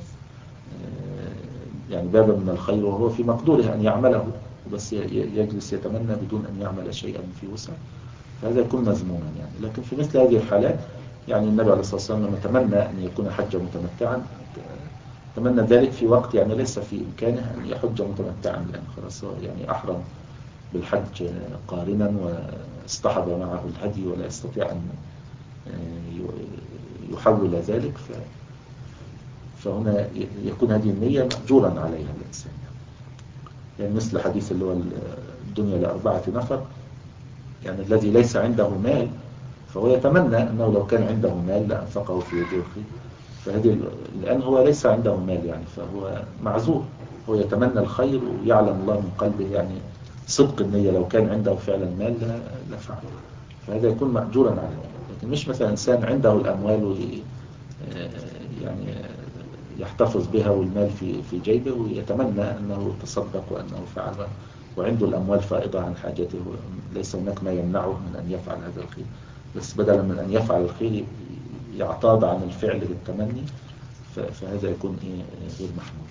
يعني بابا من الخير وهو في مقدوره أن يعمله بس يجلس يتمنى بدون أن يعمل شيئا في وسع، فهذا يكون مذموما يعني. لكن في مثل هذه الحالات يعني النبي عليه الصلاة والسلام لما تمنى أن يكون حجا متمتعا تمنى ذلك في وقت يعني ليس في إمكانه أن يحج متمتعا، لأن خلاص يعني أحرم بالحج قارنا واصطحب معه الهدي ولا يستطيع أن يحول ذلك، فهنا يكون هذه النية مأجورا عليها الإنسان يعني مثل حديث اللي هو الدنيا لأربعة نفر، يعني الذي ليس عنده مال فهو يتمنى أنه لو كان عنده مال لأنفقه في وجوه فهذه لأن هو ليس عنده مال يعني فهو معذور، هو يتمنى الخير ويعلم الله من قلبه يعني صدق النية لو كان عنده فعلا مال لفعل، فهذا يكون مأجورا عليه. لكن مش مثلا إنسان عنده الأموال يعني يحتفظ بها والمال في في جيبه ويتمنى أنه تصدق وأنه فعل وعنده الأموال فائضة عن حاجته، ليس هناك ما يمنعه من أن يفعل هذا الخير، بس بدلا من أن يفعل الخير يعتاض عن الفعل بالتمني، فهذا يكون غير محمود.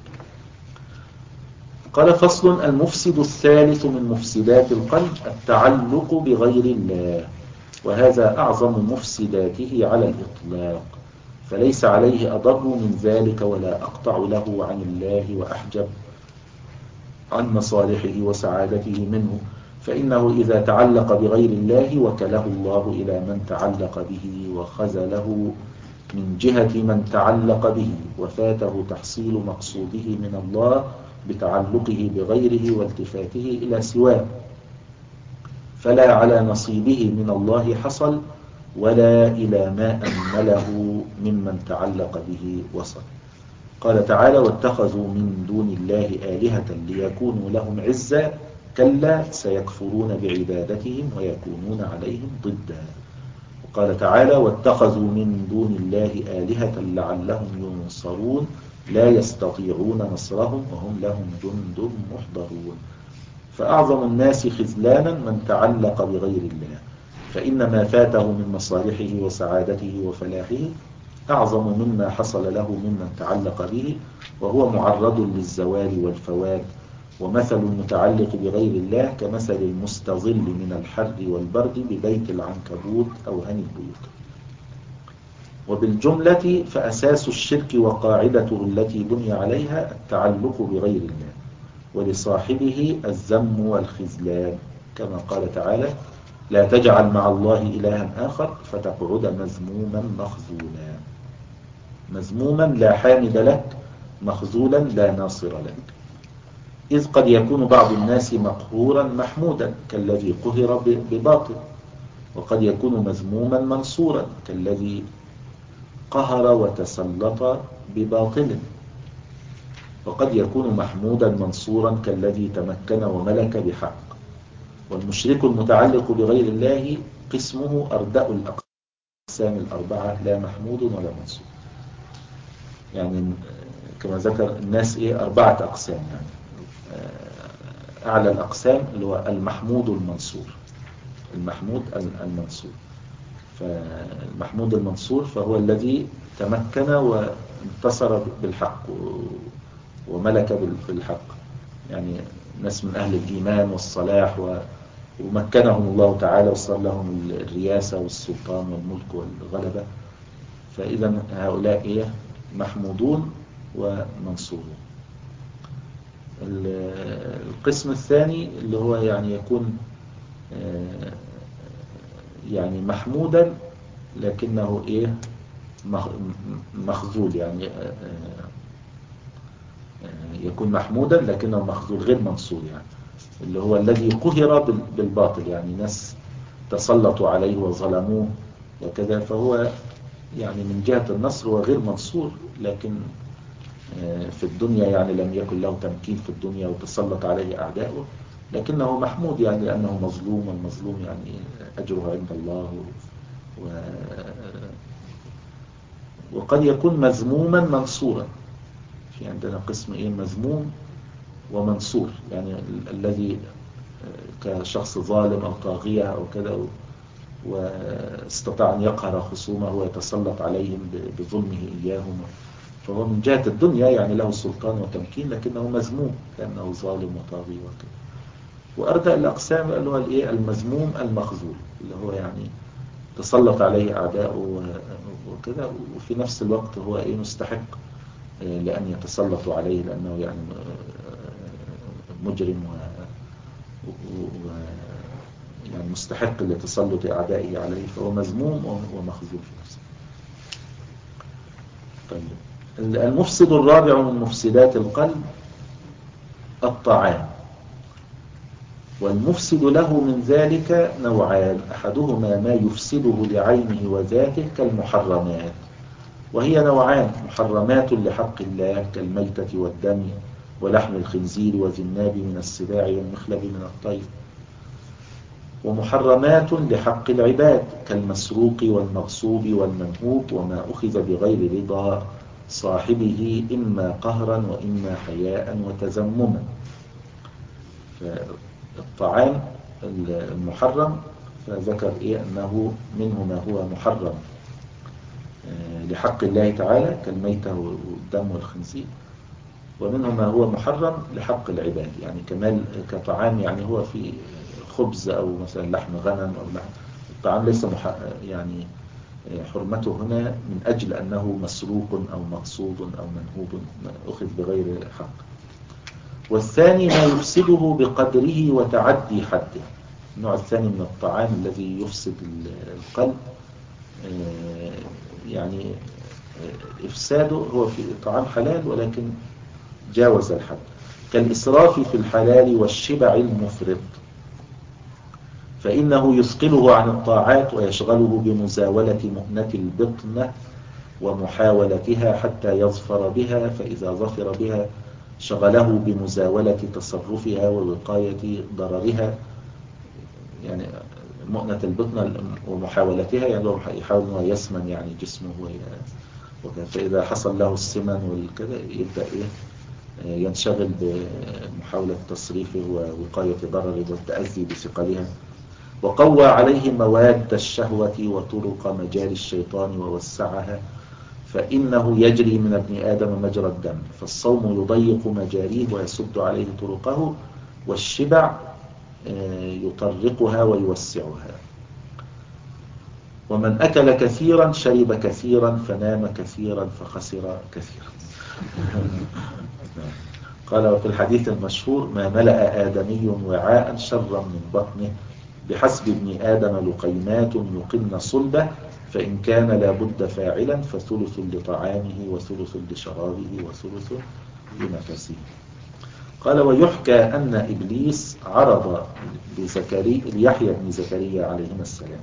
قال فصل المفسد الثالث من مفسدات القلب التعلق بغير الله، وهذا أعظم مفسداته على الإطلاق، فليس عليه أضر من ذلك ولا أقطع له عن الله وأحجب عن مصالحه وسعادته منه، فإنه إذا تعلق بغير الله وكله الله إلى من تعلق به وخذله من جهة من تعلق به وفاته تحصيل مقصوده من الله بتعلقه بغيره والتفاته إلى سواه، فلا على نصيبه من الله حصل ولا إلى ما أمله ممن تعلق به وصل. قال تعالى واتخذوا من دون الله آلهة ليكونوا لهم عزا كلا سيكفرون بعبادتهم ويكونون عليهم ضدا. وقال تعالى واتخذوا من دون الله آلهة لعلهم ينصرون لا يستطيعون نصرهم وهم لهم جند محضرون. فأعظم الناس خذلانا من تعلق بغير الله، فإن ما فاته من مصالحه وسعادته وفلاحه أعظم مما حصل له ممن تعلق به، وهو معرض للزوال والفوات. ومثل المتعلق بغير الله كمثل المستظل من الحر والبرد ببيت العنكبوت أو هني البيوت. وبالجملة فأساس الشرك وقاعدته التي بني عليها التعلق بغير الله، ولصاحبه الذم والخذلان، كما قال تعالى لا تجعل مع الله إلها آخر فتقعد مذموما مخذولا. مذموما لا حامد لك، مخذولا لا ناصر لك. إذ قد يكون بعض الناس مقهورا محمودا كالذي قهر بباطل، وقد يكون مذموما منصورا كالذي قهر وتسلط بباطل، وقد يكون محمودا منصورا كالذي تمكن وملك بحق. والمشرك المتعلق بغير الله قسمه أردأ الأقسام الأربعة لا محمود ولا منصور. يعني كما ذكر الناس إيه أربعة أقسام، يعني أعلى الأقسام اللي هو المحمود المنصور. المحمود المنصور فالمحمود المنصور فهو الذي تمكن وانتصر بالحق وملك بالحق، يعني ناس من أهل الإيمان والصلاح ومكنهم الله تعالى وصار لهم الرياسة والسلطان والملك والغلبة. فإذا هؤلاء إيه محمودون ومنصورون. القسم الثاني اللي هو يعني يكون يعني محمودا لكنه إيه مخذول، يعني يكون محمودا لكنه مخذول غير منصور، يعني اللي هو الذي قهر بالباطل، يعني ناس تسلطوا عليه وظلموه وكذا، فهو يعني من جهة النصر هو غير منصور، لكن في الدنيا يعني لم يكن له تمكين في الدنيا وتسلط عليه أعداؤه، لكنه محمود يعني لأنه مظلوم، والمظلوم يعني أجره عند الله. و... وقد يكون مذموما منصورا، في عندنا قسم إيه مذموم ومنصور، يعني ال الذي كشخص ظالم أو طاغية أو كذا واستطاع أن يقهر خصومه ويتسلط عليهم بظلمه إياهم، فهو من جهة الدنيا يعني له سلطان وتمكين لكنه مذموم لأنه ظالم وطاغي وكذا. وأردأ الأقسام اللي هو الإيه المذموم المخذول، اللي هو يعني تسلط عليه أعداؤه وكذا، وفي نفس الوقت هو إيه مستحق لأن يتسلطوا عليه لأنه يعني مجرم و... و... يعني مستحق لتسلط أعدائه عليه، فهو مذموم ومخذول في نفسه. طيب المفسد الرابع من مفسدات القلب الطعام. والمفسد له من ذلك نوعان، أحدهما ما يفسده لعينه وذاته كالمحرمات، وهي نوعان: محرمات لحق الله كالميتة والدم ولحم الخنزير وذناب من السباع والمخلب من الطير، ومحرمات لحق العباد كالمسروق والمغصوب والمنهوب وما أخذ بغير رضا صاحبه إما قهرا وإما حياء وتذمما. فالطعام المحرم فذكر إيه أنه منه ما هو محرم لحق الله تعالى كالميتة والدم والخنزير، ومنه ما هو محرم لحق العباد، يعني كمال كطعام يعني هو في خبز أو مثلا لحم غنم أو لحم. الطعام ليس مح... يعني حرمته هنا من أجل أنه مسروق أو مقصود أو منهوب أخذ بغير حق. والثاني ما يفسده بقدره وتعدي حده. النوع الثاني من الطعام الذي يفسد القلب يعني إفساده هو في طعام حلال ولكن جاوز الحد، كالإسراف في الحلال والشبع المفرط. فإنه يثقله عن الطاعات ويشغله بمزاولة مؤنة البطنة ومحاولتها حتى يظفر بها، فإذا ظفر بها شغله بمزاولة تصرفها ووقاية ضررها. يعني مؤنة البطنة ومحاولتها يعني يحاول أنه يسمن يعني جسمه، فإذا حصل له السمن والكذا يبدأ إيه ينشغل بمحاولة تصريفه ووقاية ضرره والتأذي بثقلها. وقوى عليه مواد الشهوة وطرق مجال الشيطان ووسعها، فإنه يجري من ابن آدم مجرى الدم، فالصوم يضيق مجاريه ويسد عليه طرقه، والشبع يطرقها ويوسعها. ومن أكل كثيرا شرب كثيرا فنام كثيرا فخسر كثيرا. قال وفي الحديث المشهور: ما ملأ آدمي وعاء شرا من بطنه، بحسب ابن آدم لقيمات يقمن صلبه، فإن كان لابد فاعلا فثلث لطعامه وثلث لشرابه وثلث لنفسه. قال ويحكى أن إبليس عرض لزكريا ليحيى بن زكريا عليهما السلام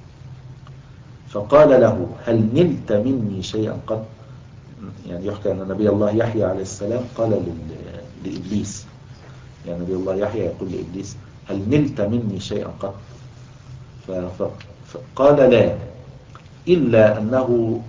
فقال له: هل نلت مني شيئا قط؟ يعني يحكى أن نبي الله يحيى عليه السلام قال لإبليس، يعني نبي الله يحيى يقول لإبليس: هل نلت مني شيئا قط؟ فقال: لا، إلا أنه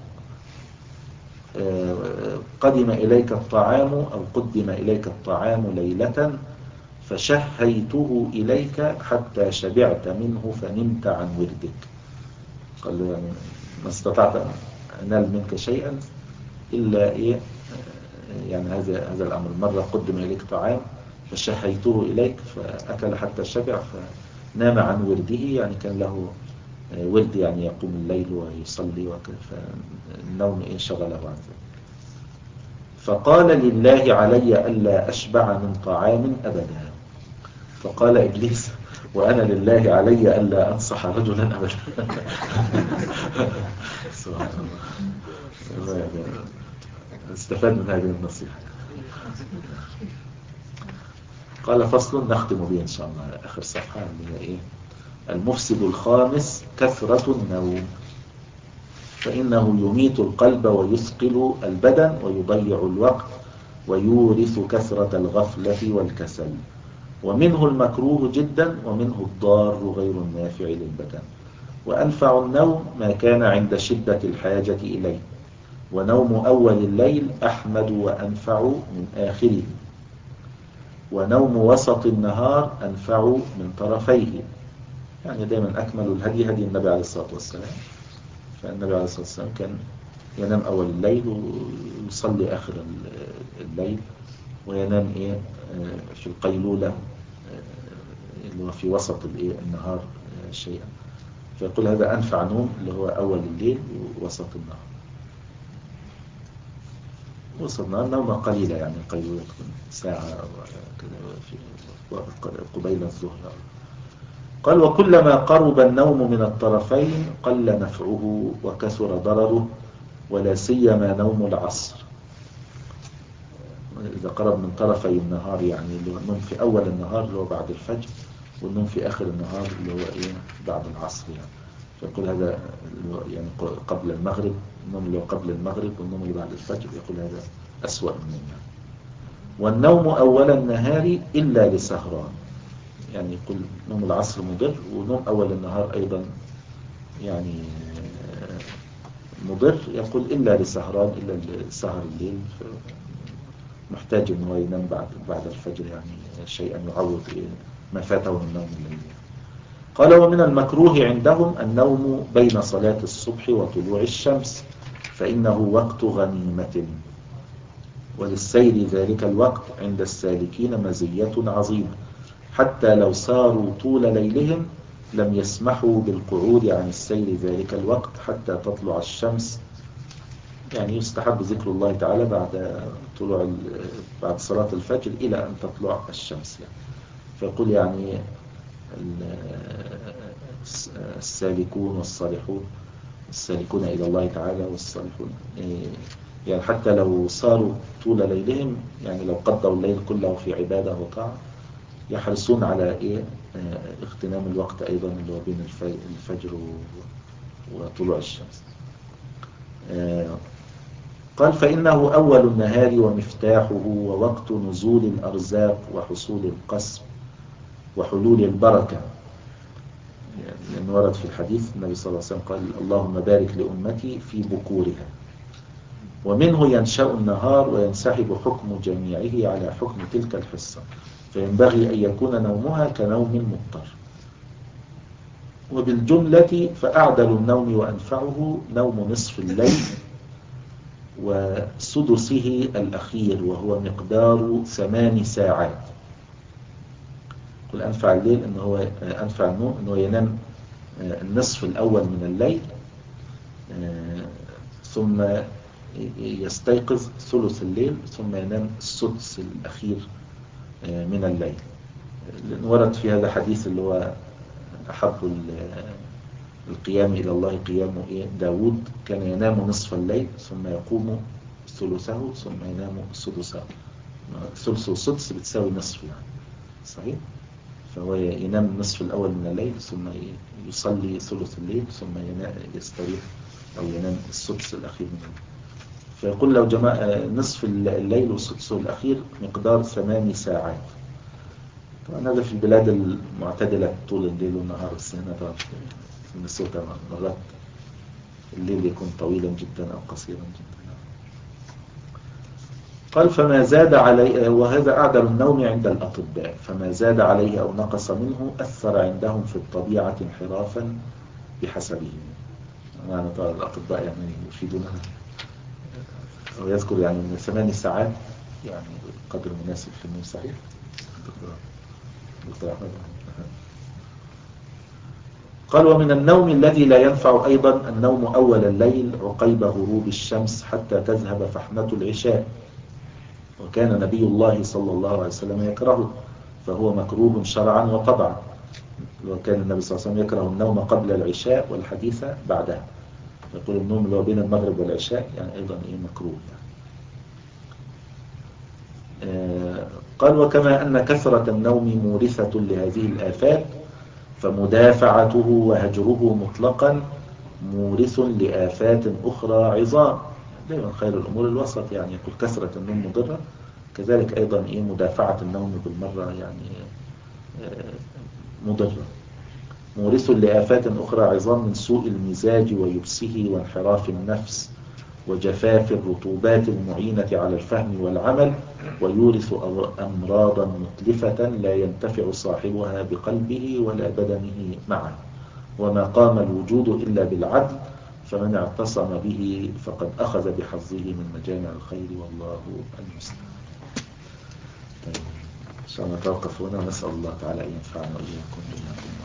قدم إليك الطعام أو قدم إليك الطعام ليلة فشهيته إليك حتى شبعت منه فنمت عن وردك. قال له يعني ما استطعت أن أنال منك شيئا إلا إيه يعني هذا هذا الأمر. مرة قدم إليك طعام فشهيته إليك فأكل حتى شبع فنام عن ورده، يعني كان له ورد يعني يقوم الليل ويصلي وكذا، فالنوم إيه شغله عن ذلك. فقال: لله علي ألا أشبع من طعام أبدا. فقال إبليس: وأنا لله علي ألا أنصح رجلا أبدا. سبحان الله، استفاد من هذه النصيحة. قال فصل نختم به إن شاء الله آخر صفحة اللي هي إيه؟ المفسد الخامس كثرة النوم، فإنه يميت القلب ويثقل البدن ويضيع الوقت ويورث كثرة الغفلة والكسل، ومنه المكروه جدا ومنه الضار غير النافع للبدن. وأنفع النوم ما كان عند شدة الحاجة إليه، ونوم أول الليل أحمد وأنفع من آخره، ونوم وسط النهار أنفع من طرفيه. يعني دائما أكمل الهدي هدي النبي عليه الصلاة والسلام، فالنبي عليه الصلاة والسلام كان ينام أول الليل ويصلي آخر الليل، وينام إيه في القيلولة اللي هو في وسط الإيه النهار شيئا. فيقول هذا أنفع نوم اللي هو أول الليل ووسط النهار. وسط النهار نومة قليلة، يعني قيلولة ساعة كده قبيل الظهر. قال وكلما قرب النوم من الطرفين قل نفعه وكثر ضرره، ولا سيما نوم العصر إذا قرب من طرفي النهار، يعني اللي هو النوم في أول النهار اللي هو بعد الفجر، والنوم في آخر النهار اللي هو إيه بعد العصر. يعني فيقول هذا يعني قبل المغرب، النوم اللي هو قبل المغرب والنوم اللي بعد الفجر يقول هذا أسوأ النوم. يعني والنوم أول النهار إلا لسهران، يعني يقول نوم العصر مضر، ونوم أول النهار أيضا يعني مضر. يقول إلا لسهران، إلا لسهر الليل، محتاج أنه ينام بعد بعد الفجر يعني شيئا يعوض ما فاته من نوم الليل. قال ومن المكروه عندهم النوم بين صلاة الصبح وطلوع الشمس، فإنه وقت غنيمة، وللسير ذلك الوقت عند السالكين مزية عظيمة، حتى لو ساروا طول ليلهم لم يسمحوا بالقعود عن السير ذلك الوقت حتى تطلع الشمس. يعني يستحب ذكر الله تعالى بعد طلوع بعد صلاة الفجر إلى أن تطلع الشمس. يعني فيقول يعني السالكون والصالحون، السالكون إلى الله تعالى والصالحون، يعني حتى لو صاروا طول ليلهم، يعني لو قضوا الليل كله في عبادة وطاعة، يحرصون على إيه اغتنام الوقت أيضا اللي هو بين الفجر وطلوع الشمس. قال فإنه أول النهار ومفتاحه ووقت نزول الأرزاق وحصول القسم وحلول البركة، لأن ورد في الحديث النبي صلى الله عليه وسلم قال اللهم بارك لأمتي في بكورها. ومنه ينشأ النهار وينسحب حكم جميعه على حكم تلك الحصة، فينبغي أن يكون نومها كنوم مضطر. وبالجملة فأعدل النوم وأنفعه نوم نصف الليل وسدسه الأخير وهو مقدار ثمان ساعات. قل أنفع الليل إنه هو أنفع النوم إنه ينام النصف الأول من الليل ثم يستيقظ ثلث الليل ثم ينام السدس الأخير من الليل. ورد في هذا حديث اللي هو أحب القيام إلى الله قيام داود، كان ينام نصف الليل ثم يقوم ثلثه ثم ينام سدسه. ثلث وسدس بتساوي نصف يعني صحيح. فهو ينام النصف الأول من الليل ثم يصلي ثلث الليل ثم يستريح أو ينام السدس الأخير من الليل. فيقول لو جماعة نصف الليل والسدس الأخير مقدار ثماني ساعات. طبعا هذا في البلاد المعتدلة طول الليل والنهار، بس هنا طبعا في مينيسوتا مرات الليل يكون طويلا جدا أو قصيرا جدا. قال فما زاد عليه، وهذا أعدل النوم عند الأطباء، فما زاد عليه أو نقص منه أثر عندهم في الطبيعة انحرافا بحسبه. معنى طبعا الأطباء يعني يفيدوننا ويذكر يعني من ثماني ساعات يعني قدر مناسب في النوم صحيح. دكتور أحمد. قال ومن النوم الذي لا ينفع أيضا النوم أول الليل عقيب غروب الشمس حتى تذهب فحمة العشاء، وكان نبي الله صلى الله عليه وسلم يكرهه، فهو مكروه شرعا وطبعا. وكان النبي صلى الله عليه وسلم يكره النوم قبل العشاء والحديث بعدها، يقول النوم اللي هو بين المغرب والعشاء يعني أيضا إيه مكروه يعني. آه قال وكما أن كثرة النوم مورثة لهذه الآفات فمدافعته وهجره مطلقا مورث لآفات أخرى عظام. دائما خير الأمور الوسط، يعني يقول كثرة النوم مضرة، كذلك أيضا إيه مدافعة النوم بالمرة يعني مضرة. مورث لآفات أخرى عظام من سوء المزاج ويبسه وانحراف النفس وجفاف الرطوبات المعينة على الفهم والعمل، ويورث أمراضا متلفة لا ينتفع صاحبها بقلبه ولا بدنه معه، وما قام الوجود إلا بالعدل، فمن اعتصم به فقد أخذ بحظه من مجامع الخير والله المستعان. إن شاء الله نتوقف هنا ونسأل الله تعالى أن ينفعنا وإياكم.